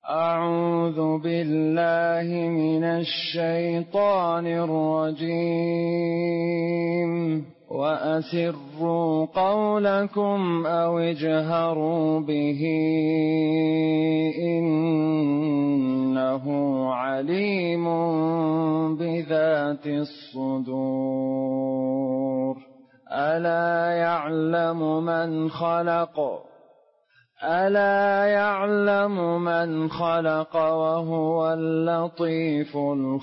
أعوذ بالله من الشيطان الرجيم. وأسروا قولكم أو اجهروا به إنه عليم بذات الصدور. ألا يعلم من خلق وهو اللطيف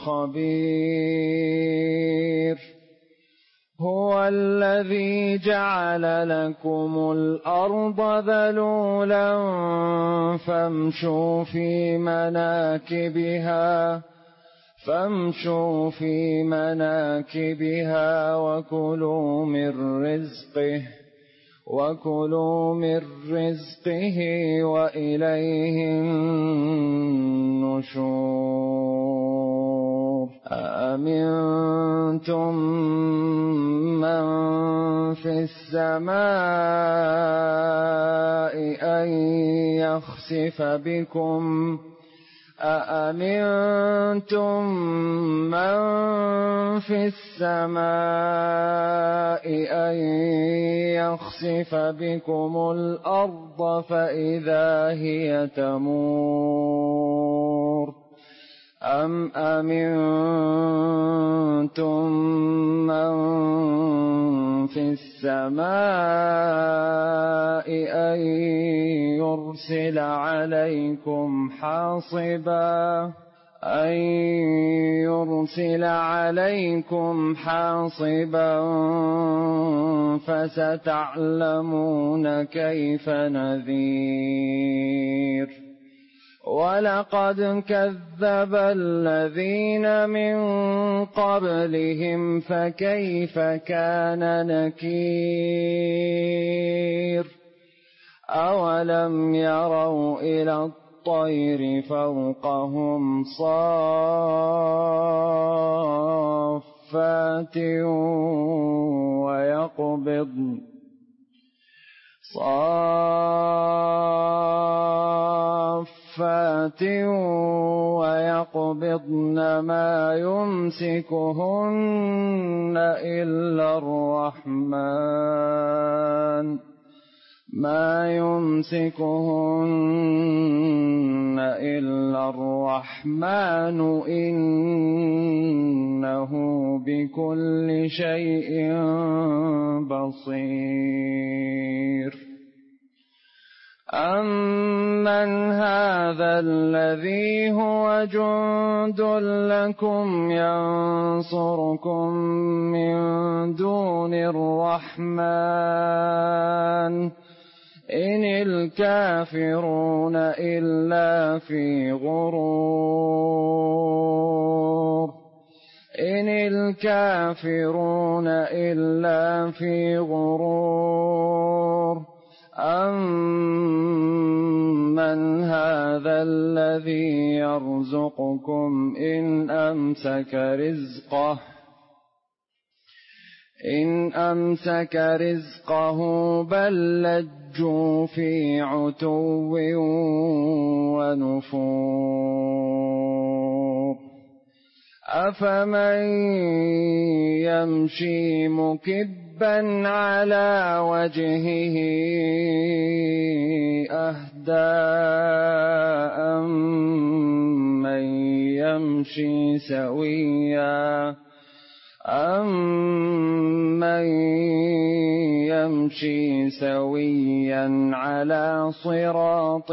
الخبير. هو الذي جعل لكم الأرض ذلولا فامشوا في مناكبها وكلوا من رزقه وإليه النشور. أأمنتم من في السماء أن يخسف بكم الأرض فإذا هي تمور. أم أمنتم من في السماء أن يرسل عليكم حاصبا فستعلمون كيف نذير. ولقد كذب الذين من قبلهم فكيف كان نكير. أولم يروا إلى الطير فوقهم صافات ويقبضن ما يمسكهن إلا الرحمن إنه بكل شيء بصير. أمن هذا الذي هو جند لكم ينصركم من دون الرحمن إن الكافرون إلا في غرور. أمن هذا الذي يرزقكم إن أمسك رزقه بل لجوا في عتو ونفور. أفمن يمشي مكبا على وجهه أهدى أمن يمشي سويا على صراط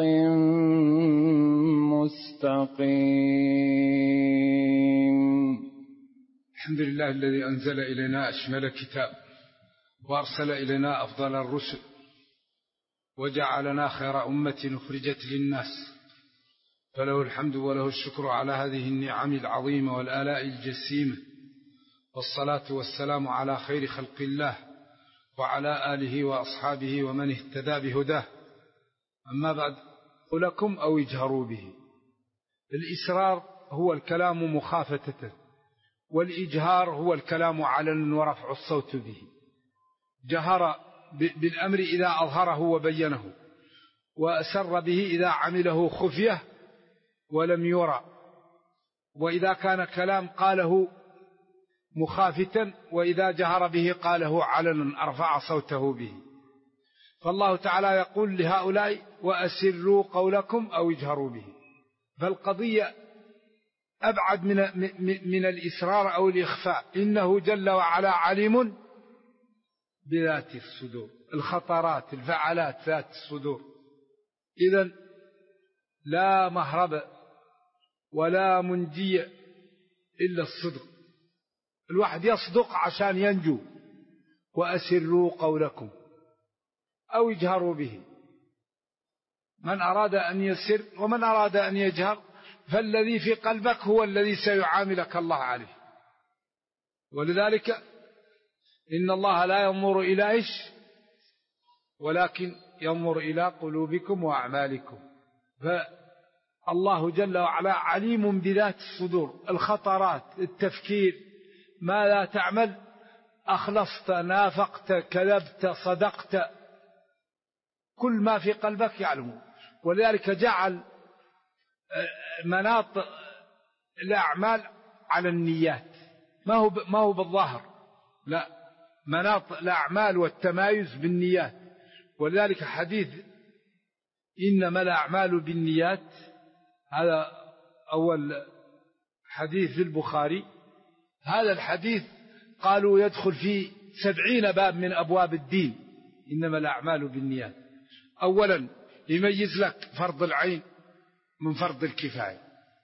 مستقيم. الحمد لله الذي أنزل إلينا أشمل كتاب وأرسل إلينا أفضل الرسل وجعلنا خير أمة أخرجت للناس، فله الحمد وله الشكر على هذه النعم العظيمة والآلاء الجسيمة، والصلاة والسلام على خير خلق الله وعلى آله وأصحابه ومن اهتدى بهداه. أما بعد، لكم أو اجهروا به. الإسرار هو الكلام مخافتة، والإجهار هو الكلام علنا ورفع الصوت به. جهر بالأمر إذا أظهره وبينه، وأسر به إذا عمله خفية، ولم يرى، وإذا كان كلام قاله مخافتا، وإذا جهر به قاله علنا أرفع صوته به. فالله تعالى يقول لهؤلاء وأسروا قولكم أو اجهروا به. فالقضية أبعد من الإسرار أو الإخفاء. إنه جل وعلا عليم بذات الصدور، الخطرات، الفعلات ذات الصدور. إذن لا مهرب ولا منجي إلا الصدق. الواحد يصدق عشان ينجو. وأسروا قولكم أو اجهروا به. من أراد أن يسر ومن أراد أن يجهر، فالذي في قلبك هو الذي سيعاملك الله عليه. ولذلك إن الله لا ينظر إلى إيش، ولكن ينظر إلى قلوبكم وأعمالكم. فالله جل وعلا عليم بذات الصدور، الخطرات، التفكير، ما لا تعمل، أخلصت، نافقت، كذبت، صدقت، كل ما في قلبك يعلمه. ولذلك جعل مناط الأعمال على النيات، ما هو بالظاهر، لا، مناط الأعمال والتمايز بالنيات. ولذلك حديث إنما الأعمال بالنيات، هذا أول حديث في البخاري. هذا الحديث قالوا يدخل في 70 باب من أبواب الدين. إنما الأعمال بالنيات. أولا يميز لك فرض العين من فرض الكفاية،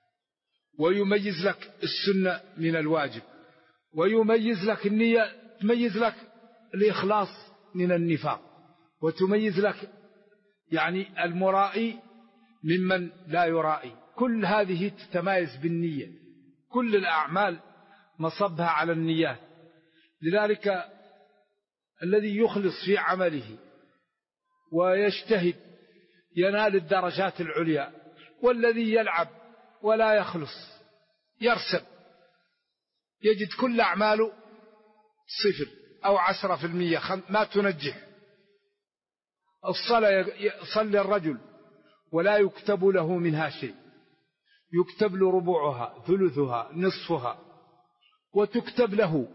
ويميز لك السنة من الواجب، ويميز لك النية، تميز لك الإخلاص من النفاق، وتميز لك يعني المرائي ممن لا يرائي. كل هذه تتمايز بالنية. كل الأعمال مصبها على النيات. لذلك الذي يخلص في عمله ويجتهد ينال الدرجات العليا، والذي يلعب ولا يخلص يرسب يجد كل أعماله 0 أو 10%، ما تنجح. الصلاة يصلي الرجل ولا يكتب له منها شيء، يكتب له ربعها، ثلثها، نصفها، وتكتب له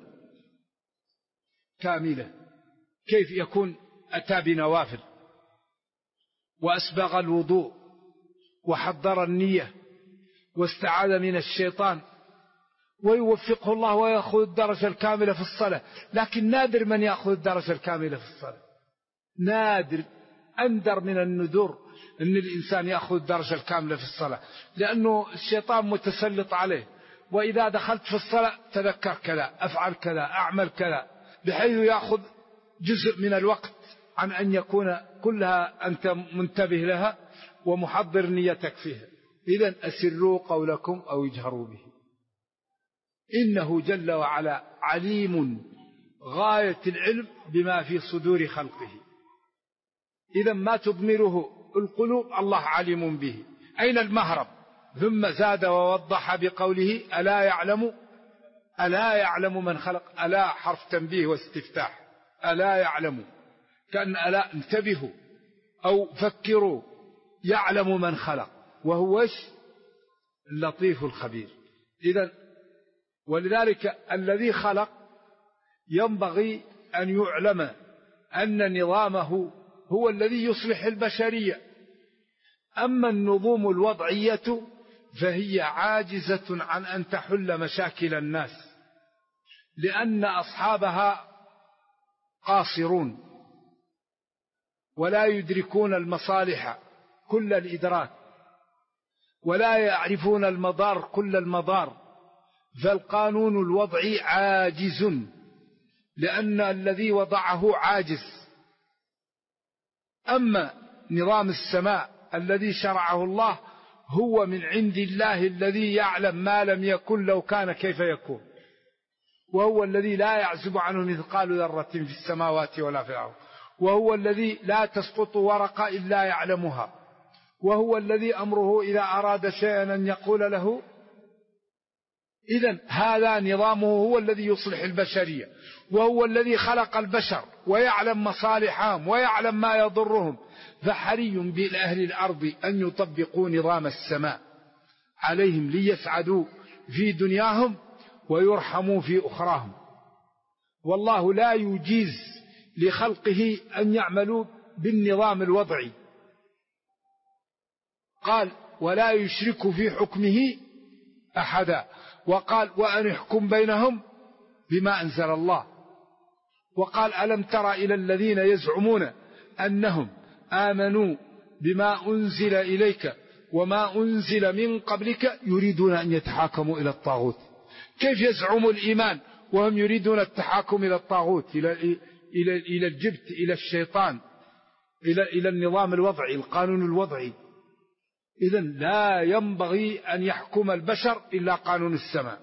كاملة. كيف يكون أتى بنوافل وأسبغ الوضوء وحضر النية واستعاذ من الشيطان، ويوفقه الله ويأخذ الدرجة الكاملة في الصلاة. لكن نادر من يأخذ الدرجة الكاملة في الصلاة، نادر، أندر من الندور أن الإنسان يأخذ الدرجة الكاملة في الصلاة، لأنه الشيطان متسلط عليه. وإذا دخلت في الصلاة تذكر كذا، أفعل كذا، أعمل كذا، بحيث يأخذ جزء من الوقت عن أن يكون كلها أنت منتبه لها ومحضر نيتك فيها. إذن أسروا قولكم أو اجهروا به. إنه جل وعلا عليم غاية العلم بما في صدور خلقه. إذن ما تضمره القلوب الله عليم به. أين المهرب؟ ثم زاد ووضح بقوله ألا يعلم من خلق. ألا حرف تنبيه واستفتاح، ألا يعلم، كأن ألا انتبهوا أو فكروا، يعلم من خلق وهو اللطيف الخبير. إذن ولذلك الذي خلق ينبغي أن يعلم أن نظامه هو الذي يصلح البشرية. أما النظم الوضعية فهي عاجزة عن أن تحل مشاكل الناس، لأن أصحابها قاصرون ولا يدركون المصالح كل الإدراك، ولا يعرفون المضار كل المضار. فالقانون الوضعي عاجز، لأن الذي وضعه عاجز. أما نظام السماء الذي شرعه الله هو من عند الله، الذي يعلم ما لم يكن لو كان كيف يكون، وهو الذي لا يعزب عنه مثقال ذرة في السماوات ولا في الأرض، وهو الذي لا تسقط ورقة إلا يعلمها، وهو الذي أمره إذا أراد شيئا أن يقول له. إذن هذا نظامه هو الذي يصلح البشرية، وهو الذي خلق البشر ويعلم مصالحهم ويعلم ما يضرهم. فحري بأهل الأرض أن يطبقوا نظام السماء عليهم ليسعدوا في دنياهم ويرحموا في أخراهم. والله لا يجيز لخلقه أن يعملوا بالنظام الوضعي، قال ولا يشرك في حكمه أحدا، وقال وأن يحكم بينهم بما أنزل الله، وقال ألم تر إلى الذين يزعمون أنهم آمنوا بما أنزل إليك وما أنزل من قبلك يريدون أن يتحاكموا إلى الطاغوت. كيف يزعموا الإيمان وهم يريدون التحاكم إلى الطاغوت، إلى الجبت، إلى الشيطان، إلى النظام الوضعي، القانون الوضعي. إذن لا ينبغي أن يحكم البشر إلا قانون السماء،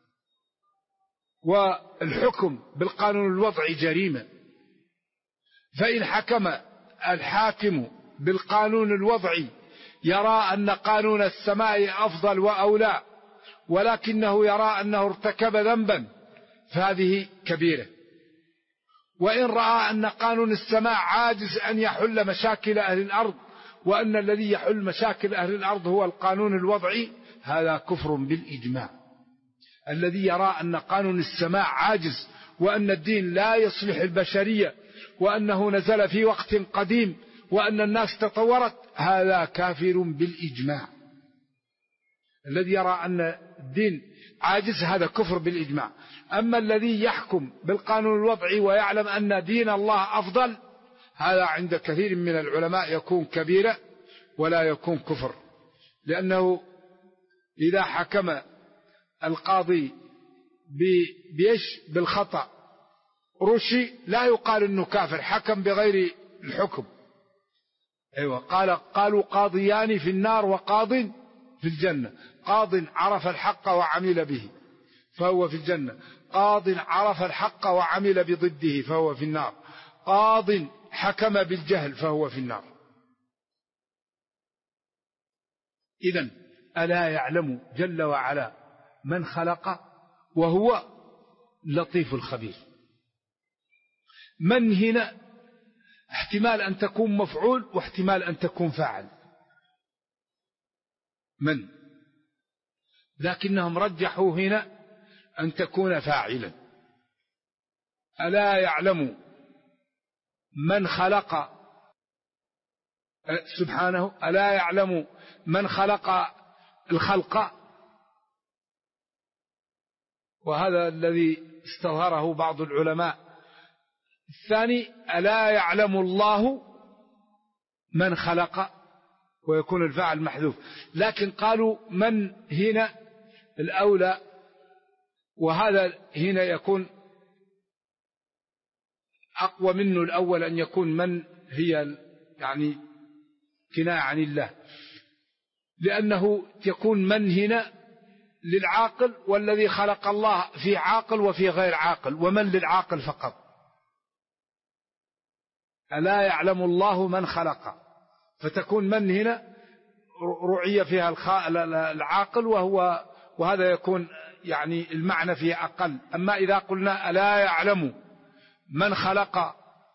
والحكم بالقانون الوضعي جريمة. فإن حكم الحاكم بالقانون الوضعي يرى أن قانون السماء أفضل وأولى، ولكنه يرى أنه ارتكب ذنبا، فهذه كبيرة. وإن رأى أن قانون السماء عاجز أن يحل مشاكل أهل الأرض، وأن الذي يحل مشاكل أهل الأرض هو القانون الوضعي، هذا كفر بالإجماع. الذي يرى أن قانون السماء عاجز، وأن الدين لا يصلح البشرية، وأنه نزل في وقت قديم، وأن الناس تطورت، هذا كافر بالإجماع. الذي يرى أن الدين عاجز هذا كفر بالإجماع. أما الذي يحكم بالقانون الوضعي ويعلم أن دين الله أفضل، هذا عند كثير من العلماء يكون كبيرة ولا يكون كفر، لأنه إذا حكم القاضي بالخطأ رشي لا يقال أنه كافر، حكم بغير الحكم. أيوة، قالوا قاضيان في النار وقاض في الجنة. قاض عرف الحق وعمل به فهو في الجنة، قاض عرف الحق وعمل بضده فهو في النار، قاض حكم بالجهل فهو في النار. إذن ألا يعلم جل وعلا من خلق وهو لطيف الخبير. من هنا احتمال أن تكون مفعول واحتمال أن تكون فاعل، من، لكنهم رجحوا هنا أن تكون فاعلا. ألا يعلم من خلق سبحانه، ألا يعلم من خلق الخلق، وهذا الذي استظهره بعض العلماء. الثاني ألا يعلم الله من خلق، ويكون الفاعل محذوف، لكن قالوا من هنا الأولى، وهذا هنا يكون أقوى منه الأول، أن يكون من هي يعني كناية عن الله، لأنه يكون من هنا للعاقل، والذي خلق الله في عاقل وفي غير عاقل، ومن للعاقل فقط. ألا يعلم الله من خلق، فتكون من هنا رعية فيها العاقل، وهذا يكون يعني المعنى فيه أقل. أما إذا قلنا ألا يعلم من خلق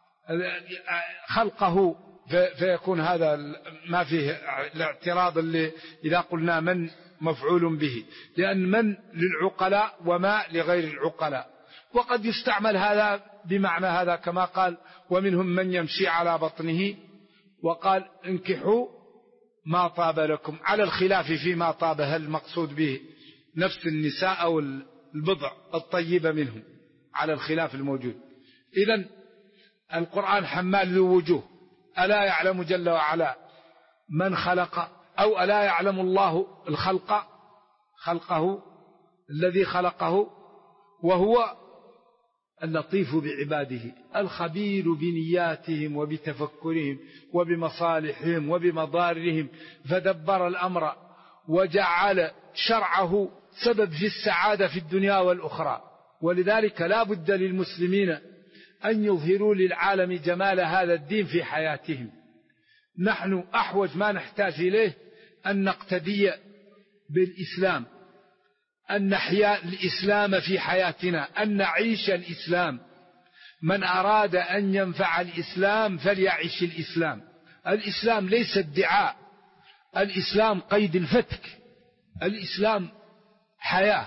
خلقه، فيكون هذا ما فيه الاعتراض اللي إذا قلنا من مفعول به، لأن من للعقلاء وما لغير العقلاء. وقد يستعمل هذا بمعنى هذا، كما قال ومنهم من يمشي على بطنه، وقال انكحوا ما طاب لكم، على الخلاف فيما طاب، هل المقصود به نفس النساء أو البضع الطيبة منهم، على الخلاف الموجود. إذن القرآن حمال ذو وجوه. ألا يعلم جل وعلا من خلق، أو ألا يعلم الله الخلق، خلقه الذي خلقه، وهو اللطيف بعباده الخبير بنياتهم وبتفكرهم وبمصالحهم وبمضارهم، فدبر الأمر وجعل شرعه سبب في السعادة في الدنيا والأخرى. ولذلك لا بد للمسلمين أن يظهروا للعالم جمال هذا الدين في حياتهم. نحن أحوج ما نحتاج إليه أن نقتدي بالإسلام، أن نحيا الإسلام في حياتنا، أن نعيش الإسلام. من أراد أن ينفع الإسلام فليعيش الإسلام. الإسلام ليس ادعاء، الإسلام قيد الفتك، الإسلام حياة،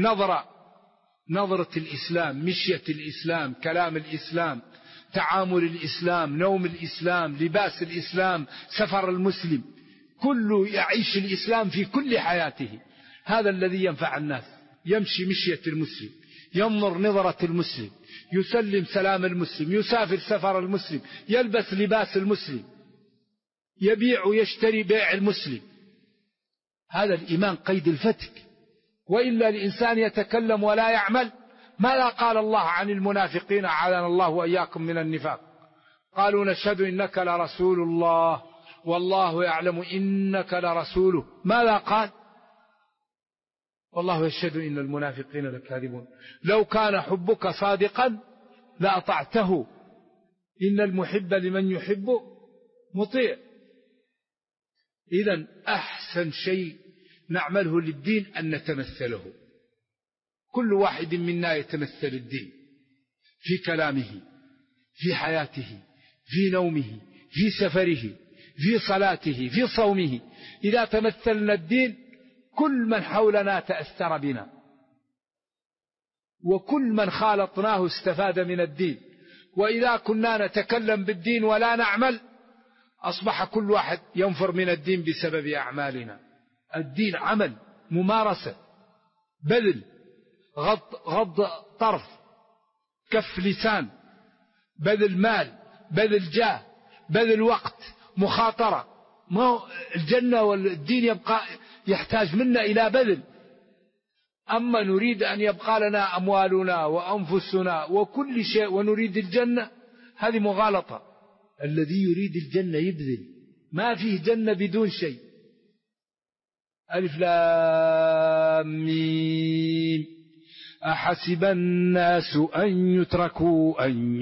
نظرة الإسلام، مشية الإسلام، كلام الإسلام، تعامل الإسلام، نوم الإسلام، لباس الإسلام، سفر المسلم، كله يعيش الإسلام في كل حياته. هذا الذي ينفع الناس. يمشي مشية المسلم، ينظر نظرة المسلم، يسلم سلام المسلم، يسافر سفر المسلم، يلبس لباس المسلم، يبيع ويشتري بيع المسلم. هذا الإيمان قيد الفتك. وإلا الإنسان يتكلم ولا يعمل. ماذا قال الله عن المنافقين أعاذنا الله وإياكم من النفاق؟ قالوا نشهد إنك لرسول الله والله يعلم إنك لرسوله. ماذا قال؟ والله يشهد إن المنافقين لكاذبون. لو كان حبك صادقا لأطعته إن المحب لمن يحب مطيع. إذن أحسن شيء نعمله للدين أن نتمثله. كل واحد منا يتمثل الدين في كلامه، في حياته، في نومه، في سفره، في صلاته، في صومه. إذا تمثلنا الدين كل من حولنا تأثر بنا، وكل من خالطناه استفاد من الدين. وإذا كنا نتكلم بالدين ولا نعمل أصبح كل واحد ينفر من الدين بسبب أعمالنا. الدين عمل، ممارسة، بذل، غض طرف، كف لسان، بذل مال، بذل جاه، بذل وقت، مخاطرة. ما الجنة والدين يبقى يحتاج منا إلى بذل. أما نريد أن يبقى لنا أموالنا وأنفسنا وكل شيء ونريد الجنة، هذه مغالطة. الذي يريد الجنة يبذل، ما فيه جنة بدون شيء. ألف لام ميم. أحسب الناس أن يتركوا أن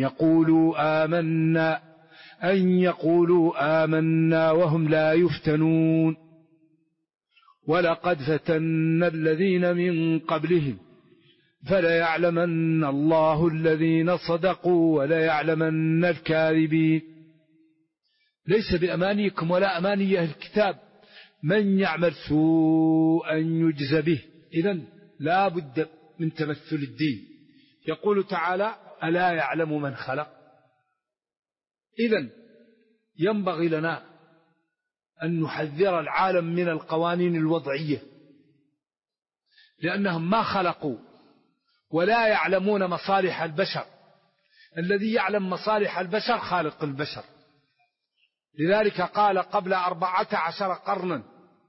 يقولوا آمنا وهم لا يفتنون. ولقد فتنا الذين من قبلهم فليعلمن الله الذين صدقوا وليعلمن الكاذبين. ليس بأمانيكم ولا أماني أهل الكتاب من يعمل سوءا يجز به. إذن لا بد من تمثل الدين. يقول تعالى ألا يعلم من خلق. إذن ينبغي لنا أن نحذر العالم من القوانين الوضعية، لأنهم ما خلقوا ولا يعلمون مصالح البشر. الذي يعلم مصالح البشر خالق البشر. لذلك قال قبل 14 قرنا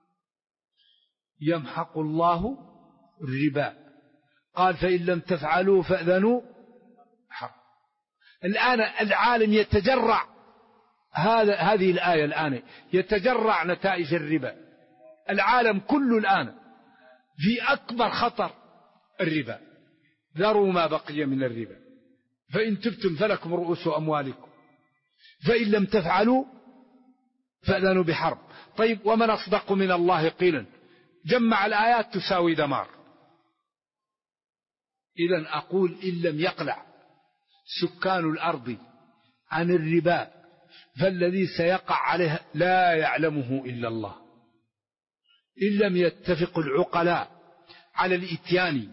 يمحق الله الربا. قال فإن لم تفعلوا فأذنوا حق. الآن العالم يتجرع هذه الآية الآن يتجرع نتائج الربا. العالم كله الآن في أكبر خطر الربا. ذروا ما بقي من الربا فإن تبتم فلكم رؤوس أموالكم فإن لم تفعلوا فأذنوا بحرب. طيب ومن أصدق من الله قيلا؟ جمع الآيات تساوي دمار. إذن أقول إن لم يقلع سكان الأرض عن الربا فالذي سيقع عليه لا يعلمه إلا الله. إن لم يتفق العقلاء على الإتيان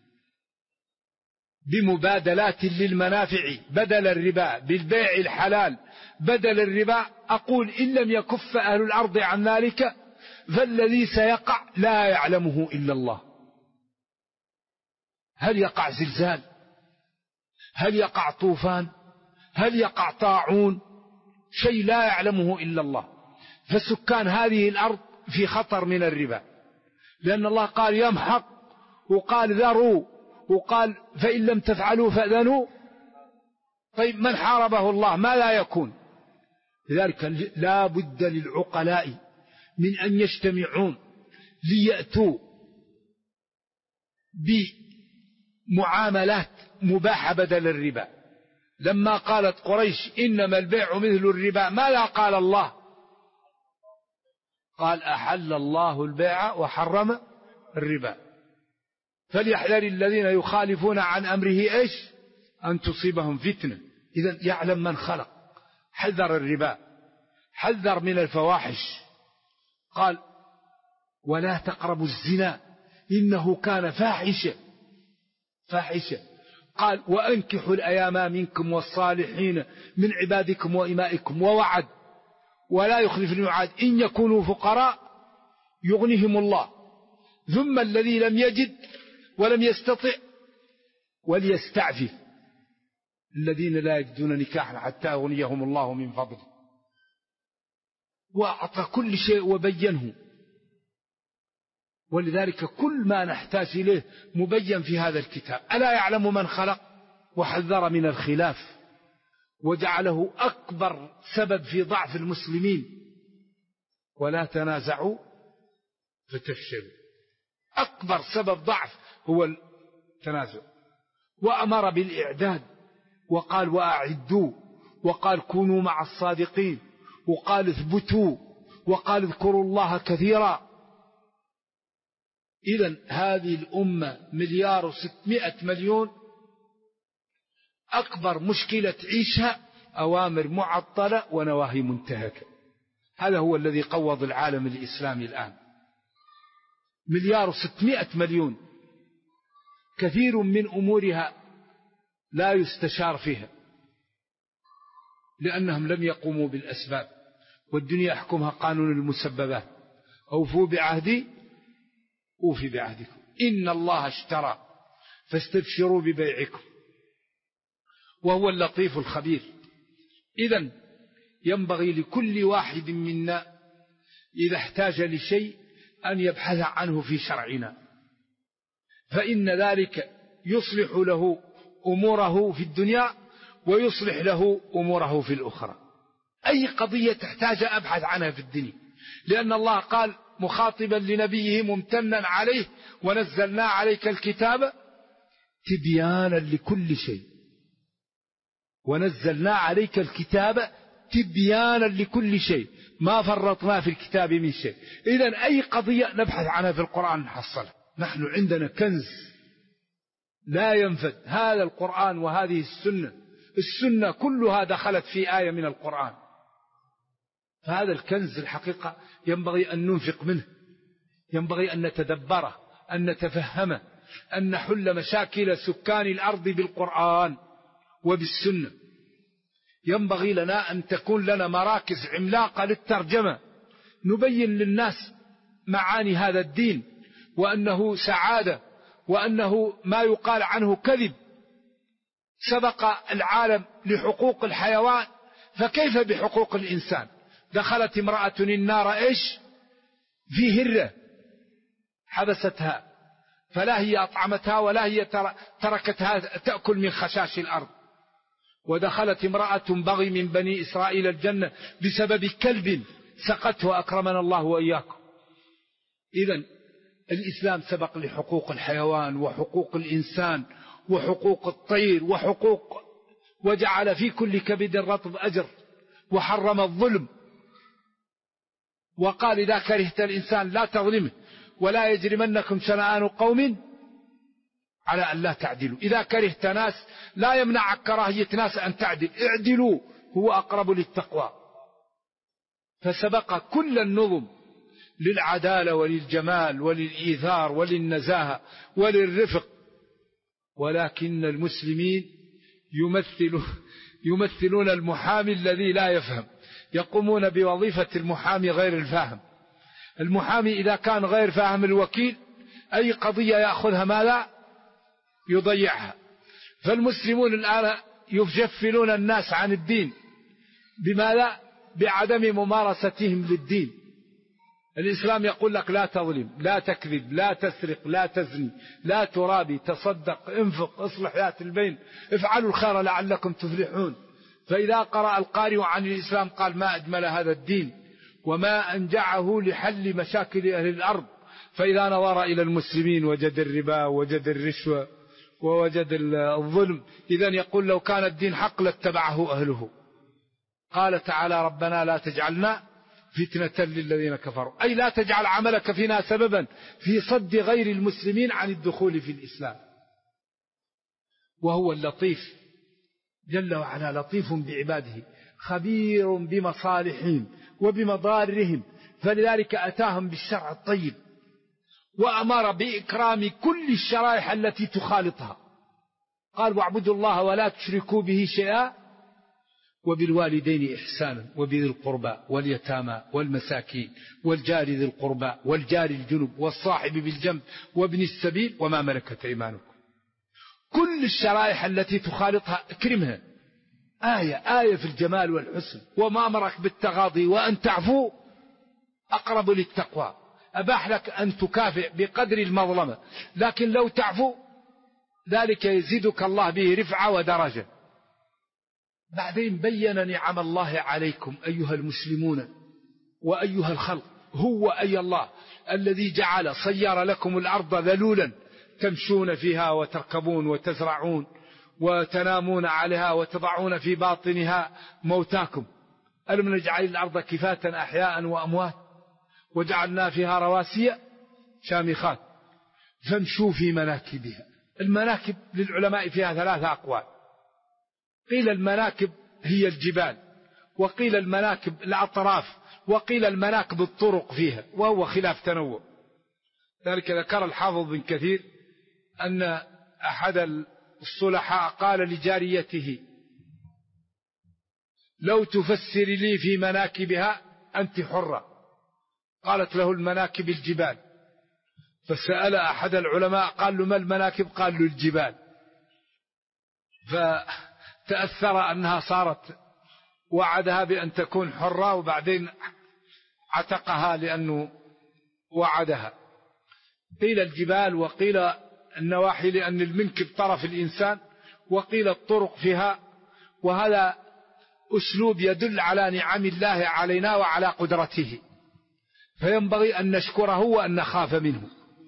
بمبادلات للمنافع بدل الربا، بالبيع الحلال بدل الربا، أقول إن لم يكف أهل الأرض عن ذلك فالذي سيقع لا يعلمه إلا الله. هل يقع زلزال؟ هل يقع طوفان؟ هل يقع طاعون؟ شيء لا يعلمه إلا الله. فسكان هذه الأرض في خطر من الربا، لأن الله قال يمحق وقال ذروا وقال فإن لم تفعلوا فأذنوا. طيب من حاربه الله ما لا يكون؟ لذلك لا بد للعقلاء من أن يجتمعون ليأتوا بمعاملات مباحة بدل الربا. لما قالت قريش إنما البيع مثل الربا ماذا قال الله؟ قال أحل الله البيع وحرم الربا فليحذر الذين يخالفون عن أمره إيش؟ أن تصيبهم فتنة. إذن يعلم من خلق، حذر الربا، حذر من الفواحش. قال ولا تقربوا الزنا إنه كان فاحشة. قال وأنكحوا الأيام منكم والصالحين من عبادكم وإمائكم، ووعد ولا يخلف الميعاد إن يكونوا فقراء يغنيهم الله، ثم الذي لم يجد ولم يستطع وليستعفف الذين لا يجدون نكاحا حتى يغنيهم الله من فضله. وأعطى كل شيء وبينه، ولذلك كل ما نحتاج إليه مبين في هذا الكتاب. ألا يعلم من خلق وحذر من الخلاف وجعله أكبر سبب في ضعف المسلمين. ولا تنازعوا فتفشلوا، أكبر سبب ضعف هو التنازع. وأمر بالإعداد وقال وأعدوا، وقال كونوا مع الصادقين، وقال اثبتوا، وقال اذكروا الله كثيرا. إذن هذه الأمة 1,600,000,000 أكبر مشكلة تعيشها أوامر معطلة ونواهي منتهكة. هذا هو الذي قوض العالم الإسلامي الآن. 1,600,000,000 كثير من أمورها لا يستشار فيها لأنهم لم يقوموا بالأسباب، والدنيا يحكمها قانون المسببات. أوفوا بعهدي أوفي بعهدكم إن الله اشترى فاستبشروا ببيعكم وهو اللطيف الخبير. إذن ينبغي لكل واحد منا إذا احتاج لشيء أن يبحث عنه في شرعنا، فإن ذلك يصلح له أموره في الدنيا ويصلح له أموره في الأخرى. أي قضية تحتاج أبحث عنها في الدنيا، لأن الله قال مخاطبا لنبيه ممتنا عليه ونزلنا عليك الكتاب تبيانا لكل شيء، ونزلنا عليك الكتاب تبيانا لكل شيء ما فرطنا في الكتاب من شيء. إذن أي قضية نبحث عنها في القرآن نحصلها. نحن عندنا كنز لا ينفد، هذا القرآن وهذه السنة كلها دخلت في آية من القرآن. فهذا الكنز الحقيقة ينبغي أن ننفق منه، ينبغي أن نتدبره، أن نتفهمه، أن نحل مشاكل سكان الأرض بالقرآن وبالسنة. ينبغي لنا أن تكون لنا مراكز عملاقة للترجمة نبين للناس معاني هذا الدين، وأنه سعادة، وأنه ما يقال عنه كذب. سبق العالم لحقوق الحيوان، فكيف بحقوق الإنسان؟ دخلت امرأة النار في هرة حبستها، فلا هي أطعمتها ولا هي تركتها تأكل من خشاش الأرض. ودخلت امرأة بغي من بني إسرائيل الجنة بسبب كلب سقته أكرمنا الله وإياكم. إذن الإسلام سبق لحقوق الحيوان وحقوق الإنسان وحقوق الطير وجعل في كل كبد رطب أجر، وحرم الظلم، وقال إذا كرهت الإنسان لا تظلمه ولا يجرمنكم شنآن قوم على أن لا تعدلوا. إذا كرهت ناس لا يمنعك كراهية ناس أن تعدل، اعدلوا هو أقرب للتقوى. فسبق كل النظم للعدالة وللجمال وللإيثار وللنزاهة وللرفق، ولكن المسلمين يمثلون المحامي الذي لا يفهم، يقومون بوظيفة المحامي غير الفاهم. المحامي إذا كان غير فاهم الوكيل أي قضية يأخذها ماذا يضيعها. فالمسلمون الآن يجفلون الناس عن الدين بماذا؟ بعدم ممارستهم للدين. الإسلام يقول لك لا تظلم، لا تكذب، لا تسرق، لا تزني، لا ترابي، تصدق، انفق، اصلح ذات البين، افعلوا الخير لعلكم تفلحون. فإذا قرأ القارئ عن الإسلام قال ما أجمل هذا الدين وما أنجعه لحل مشاكل أهل الأرض. فإذا نظر إلى المسلمين وجد الربا ووجد الرشوة ووجد الظلم. إذن يقول لو كان الدين حق لاتبعه أهله. قال تعالى ربنا لا تجعلنا فتنة للذين كفروا، أي لا تجعل عملك فينا سببا في صد غير المسلمين عن الدخول في الإسلام. وهو اللطيف جل وعلا، لطيف بعباده خبير بمصالحهم وبمضارهم، فلذلك أتاهم بالشرع الطيب وأمر بإكرام كل الشرائح التي تخالطها. قال واعبدوا الله ولا تشركوا به شيئا وبالوالدين إحسانا وبذي القربى واليتامى والمساكين والجار ذي القربى والجار الجنب والصاحب بالجنب وابن السبيل وما ملكت أيمانكم. كل الشرائح التي تخالطها اكرمها. آية في الجمال والحسن. وما أمرك بالتغاضي وأن تعفو أقرب للتقوى. أباح لك أن تكافئ بقدر المظلمة، لكن لو تعفو ذلك يزيدك الله به رفعة ودرجة. بعدين بين نعم الله عليكم أيها المسلمون وأيها الخلق. هو أي الله الذي جعل صير لكم الأرض ذلولا تمشون فيها وتركبون وتزرعون وتنامون عليها وتضعون في باطنها موتاكم. ألم نجعل الأرض كفاة أحياء وأموات وجعلنا فيها رواسي شامخات فامشوا في مناكبها. المناكب للعلماء فيها 3 أقوال. قيل المناكب هي الجبال، وقيل المناكب الأطراف، وقيل المناكب الطرق فيها، وهو خلاف تنوع. ذلك ذكر الحافظ بن كثير أن أحد الصلحاء قال لجاريته لو تفسر لي في مناكبها أنت حرة. قالت له المناكب الجبال. فسأل أحد العلماء قال له ما المناكب؟ قال له الجبال. فتأثر أنها صارت وعدها بأن تكون حرة، وبعدين عتقها لأنه وعدها. قيل الجبال، وقيل النواحي لأن المنكب طرف الإنسان، وقيل الطرق فيها. وهذا أسلوب يدل على نعم الله علينا وعلى قدرته، فينبغي أن نشكره وأن نخاف منه.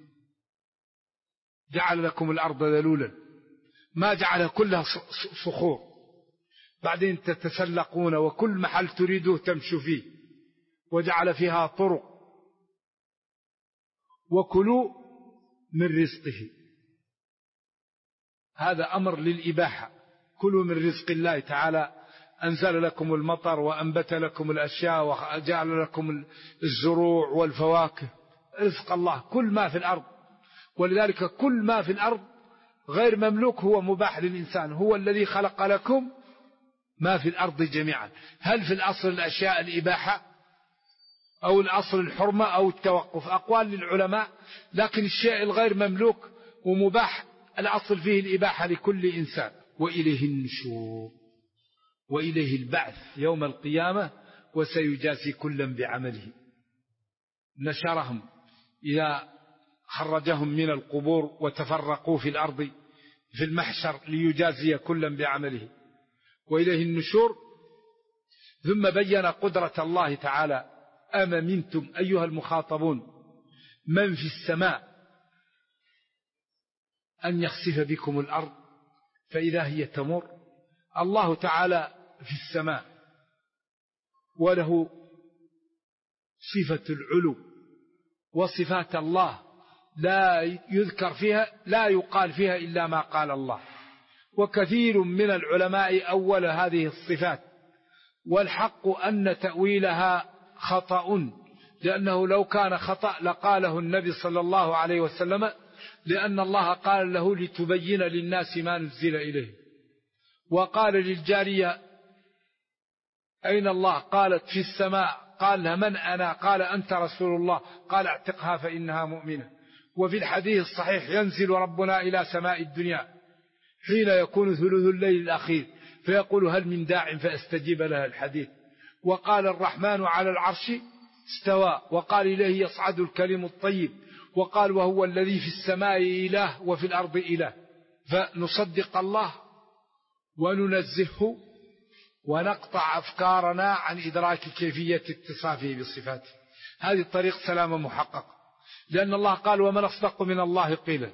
جعل لكم الأرض ذلولا، ما جعل كلها صخور، بعدين تتسلقون وكل محل تريدوه تمشوا فيه، وجعل فيها طرق. وكلوا من رزقه، هذا أمر للإباحة. كلوا من رزق الله تعالى. أنزل لكم المطر وأنبت لكم الأشياء وجعل لكم الزروع والفواكه. رزق الله كل ما في الأرض، ولذلك كل ما في الأرض غير مملوك هو مباح للإنسان. هو الذي خلق لكم ما في الأرض جميعا. هل في الأصل الأشياء الإباحة أو الأصل الحرمة أو التوقف؟ أقوال للعلماء، لكن الشيء الغير مملوك ومباح الأصل فيه الإباحة لكل إنسان. وإليه النشور وإليه البعث يوم القيامة وسيجازي كلا بعمله. نشرهم إذا خرجهم من القبور وتفرقوا في الأرض في المحشر ليجازي كلا بعمله وإليه النشور. ثم بين قدرة الله تعالى. أم منتم أيها المخاطبون من في السماء أن يخسف بكم الأرض فإذا هي تمر. الله تعالى في السماء وله صفة العلو، وصفات الله لا يذكر فيها لا يقال فيها إلا ما قال الله. وكثير من العلماء أول هذه الصفات، والحق أن تأويلها خطأ، لأنه لو كان خطأ لقاله النبي صلى الله عليه وسلم، لأن الله قال له لتبين للناس ما نزل إليه. وقال للجارية أين الله؟ قالت في السماء. قال لها من أنا؟ قال أنت رسول الله. قال اعتقها فإنها مؤمنة. وفي الحديث الصحيح ينزل ربنا إلى سماء الدنيا حين يكون ثلث الليل الأخير فيقول هل من داع فأستجيب لها الحديث. وقال الرحمن على العرش استوى. وقال إليه يصعد الكلم الطيب. وقال وهو الذي في السماء إله وفي الأرض إله. فنصدق الله وننزهه ونقطع أفكارنا عن إدراك كيفية اتصافه بصفاته. هذه الطريق سلامة محققة، لأن الله قال ومن أصدق من الله قيلا.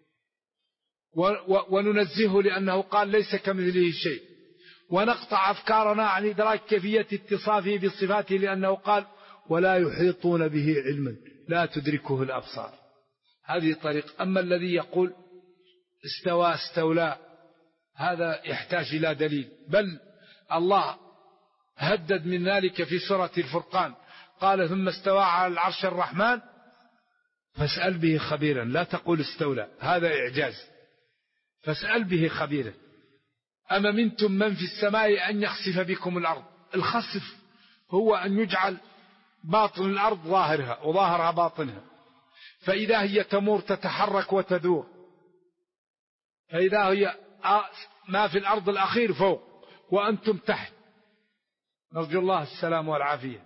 وننزهه لأنه قال ليس كمثله شيء. ونقطع أفكارنا عن إدراك كيفية اتصافه بصفاته لأنه قال ولا يحيطون به علما لا تدركه الأبصار. هذه طريق. أما الذي يقول استوى استولى هذا يحتاج إلى دليل، بل الله هدد من ذلك في سورة الفرقان. قال ثم استوى على العرش الرحمن فاسأل به خبيرا، لا تقول استولى، هذا إعجاز، فاسأل به خبيرا. أما منتم من في السماء أن يخسف بكم الأرض. الخسف هو أن يجعل باطن الأرض ظاهرها وظاهرها باطنها، فإذا هي تمور تتحرك وتدور، فإذا هي ما في الأرض الأخير فوق وأنتم تحت، نرجو الله السلام والعافية.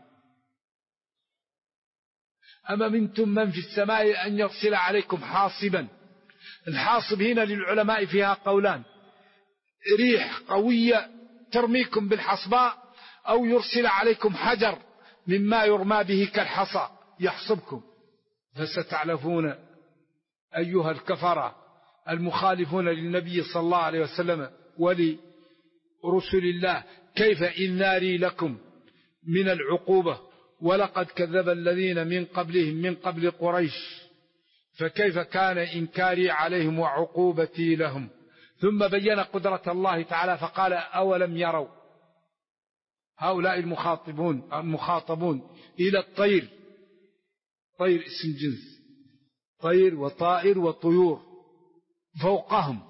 أما منتم من في السماء أن يرسل عليكم حاصبا. الحاصب هنا للعلماء فيها قولان: ريح قوية ترميكم بالحصباء، أو يرسل عليكم حجر مما يرمى به كالحصى يحصبكم. فستعلفون أيها الكفرة المخالفون للنبي صلى الله عليه وسلم ولرسل الله كيف إنذاري لكم من العقوبة، ولقد كذب الذين من قبلهم من قبل قريش فكيف كان إنكاري عليهم وعقوبتي لهم. ثم بين قدرة الله تعالى فقال: أولم يروا، هؤلاء المخاطبون إلى الطير، طير اسم جنس، طير وطائر وطيور فوقهم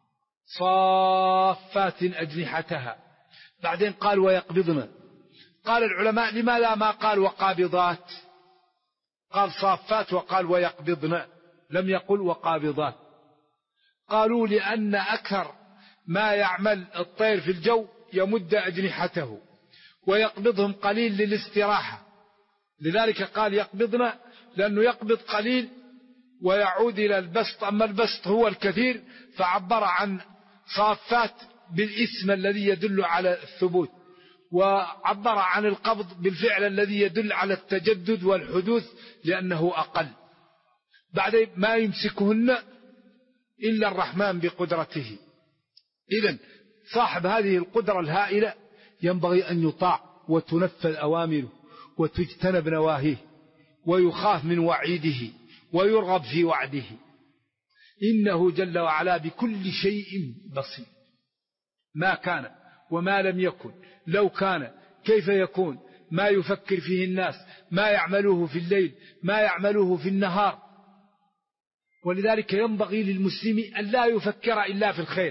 صافات أجنحتها. بعدين قال: ويقبضن. قال العلماء: لماذا ما قال وقابضات؟ قال صافات وقال ويقبضن، لم يقل وقابضات. قالوا: لأن أكثر ما يعمل الطير في الجو يمد أجنحته، ويقبضهم قليل للاستراحة، لذلك قال يقبضن، لأنه يقبض قليل ويعود إلى البسط، أما البسط هو الكثير، فعبر عن صافات بالاسم الذي يدل على الثبوت، وعبر عن القبض بالفعل الذي يدل على التجدد والحدوث لأنه أقل. بعد ما يمسكهن إلا الرحمن بقدرته. إذن صاحب هذه القدرة الهائلة ينبغي أن يطاع وتنفذ أوامره وتجتنب نواهيه، ويخاف من وعيده ويرغب في وعده. إنه جل وعلا بكل شيء بصير. ما كان وما لم يكن، لو كان كيف يكون، ما يفكر فيه الناس، ما يعملوه في الليل، ما يعملوه في النهار. ولذلك ينبغي للمسلم أن لا يفكر إلا في الخير،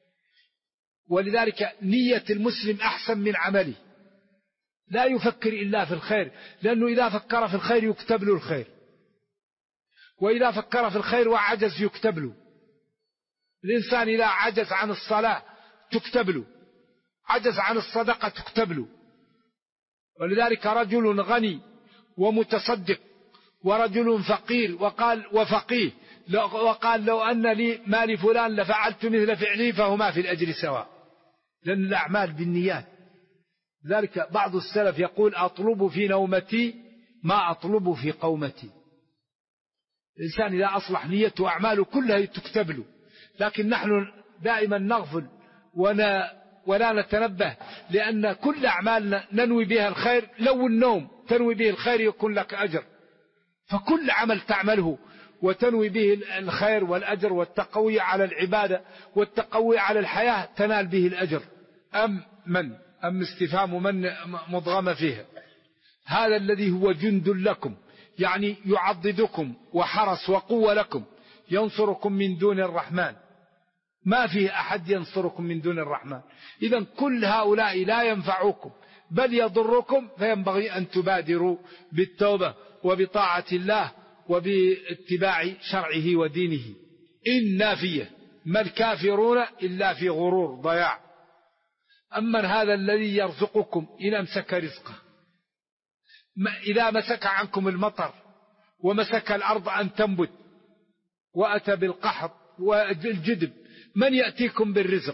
ولذلك نية المسلم أحسن من عمله، لا يفكر إلا في الخير، لأنه إذا فكر في الخير يكتب له الخير، وإذا فكر في الخير وعجز يكتب له. الإنسان إذا عجز عن الصلاة تكتب له، عجز عن الصدقة تكتب له. ولذلك رجل غني ومتصدق ورجل فقير وفقيه وقال: لو أن لي مال فلان لفعلت مثل فعلي، فهما في الأجر سواء، لأن الأعمال بالنيات. ذلك بعض السلف يقول: أطلب في نومتي ما أطلب في قومتي. الإنسان إذا أصلح نيته وأعماله كلها تكتب له، لكن نحن دائما نغفل ولا نتنبه، لأن كل أعمالنا ننوي بها الخير. لو النوم تنوي به الخير يكون لك أجر، فكل عمل تعمله وتنوي به الخير والأجر والتقوي على العبادة والتقوي على الحياة تنال به الأجر. أم استفهام من مضغم فيها. هذا الذي هو جند لكم، يعني يعضدكم وحرس وقوة لكم، ينصركم من دون الرحمن، ما فيه أحد ينصركم من دون الرحمن. إذن كل هؤلاء لا ينفعوكم بل يضركم، فينبغي أن تبادروا بالتوبة وبطاعة الله وباتباع شرعه ودينه. إن نافية، ما الكافرون إلا في غرور ضياع. أما هذا الذي يرزقكم إن أمسك رزقه، إذا مسك عنكم المطر ومسك الأرض أن تنبت وأتى بالقحط والجدب، من يأتيكم بالرزق؟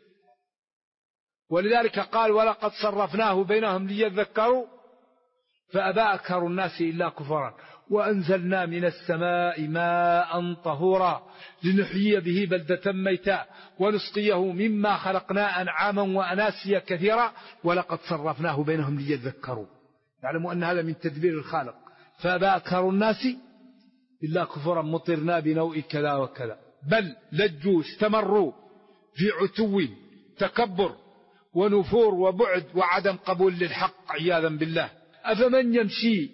ولذلك قال: ولقد صرفناه بينهم ليذكروا فأبى أكثر الناس إلا كفرا، وأنزلنا من السماء ماء طهورا لنحيي به بلدة ميتا ونسقيه مما خلقنا أنعاما وأناسيا كثيرا ولقد صرفناه بينهم ليذكروا. يعلموا أن هذا من تدبير الخالق. فأبى أكثر الناس إلا كفرا مطرنا بنوء كذا وكذا، بل لجوا استمروا في عتو تكبر ونفور وبعد وعدم قبول للحق عياذا بالله. أفمن يمشي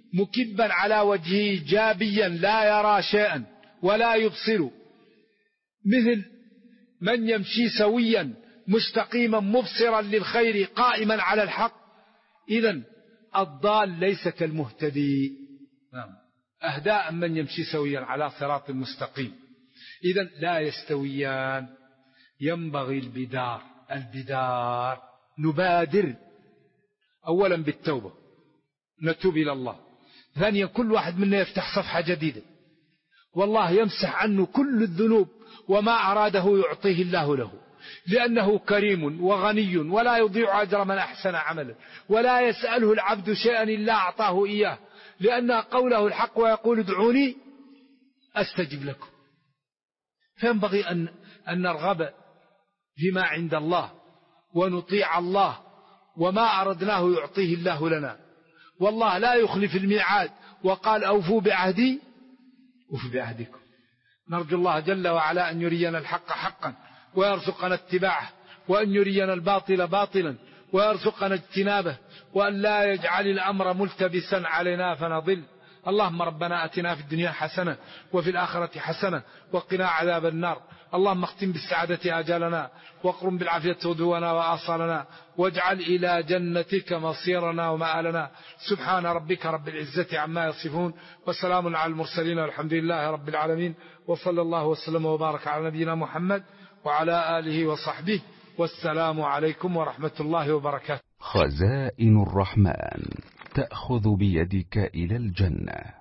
مكبا على وجهه جابيا لا يرى شيئا ولا يبصر، مثل من يمشي سويا مستقيما مبصرا للخير قائما على الحق. إذن الضال ليس كالمهتدي، أهداء من يمشي سويا على صراط مستقيم. إذن لا يستويان. ينبغي البدار نبادر أولا بالتوبة، نتوب إلى الله. ثانيا كل واحد منا يفتح صفحة جديدة، والله يمسح عنه كل الذنوب، وما أراده يعطيه الله له، لأنه كريم وغني ولا يضيع أجر من أحسن عملا، ولا يسأله العبد شيئا إلا أعطاه إياه، لأن قوله الحق ويقول ادعوني أستجب لكم. فينبغي أن نرغب فيما عند الله ونطيع الله، وما أردناه يعطيه الله لنا، والله لا يخلف الميعاد، وقال أوفوا بعهدي أوفوا بعهدكم. نرجو الله جل وعلا أن يرينا الحق حقا ويرزقنا اتباعه، وأن يرينا الباطل باطلا ويرزقنا اجتنابه، وأن لا يجعل الأمر ملتبسا علينا فنضل. اللهم ربنا أتنا في الدنيا حسنة وفي الآخرة حسنة وقنا عذاب النار. اللهم اختم بالسعادة آجالنا، واقرم بالعافية غدونا وآصالنا، واجعل إلى جنتك مصيرنا ومآلنا. سبحان ربك رب العزة عما يصفون، وسلام على المرسلين، والحمد لله رب العالمين، وصلى الله وسلم وبارك على نبينا محمد وعلى آله وصحبه، والسلام عليكم ورحمة الله وبركاته. خزائن الرحمن تأخذ بيدك إلى الجنة.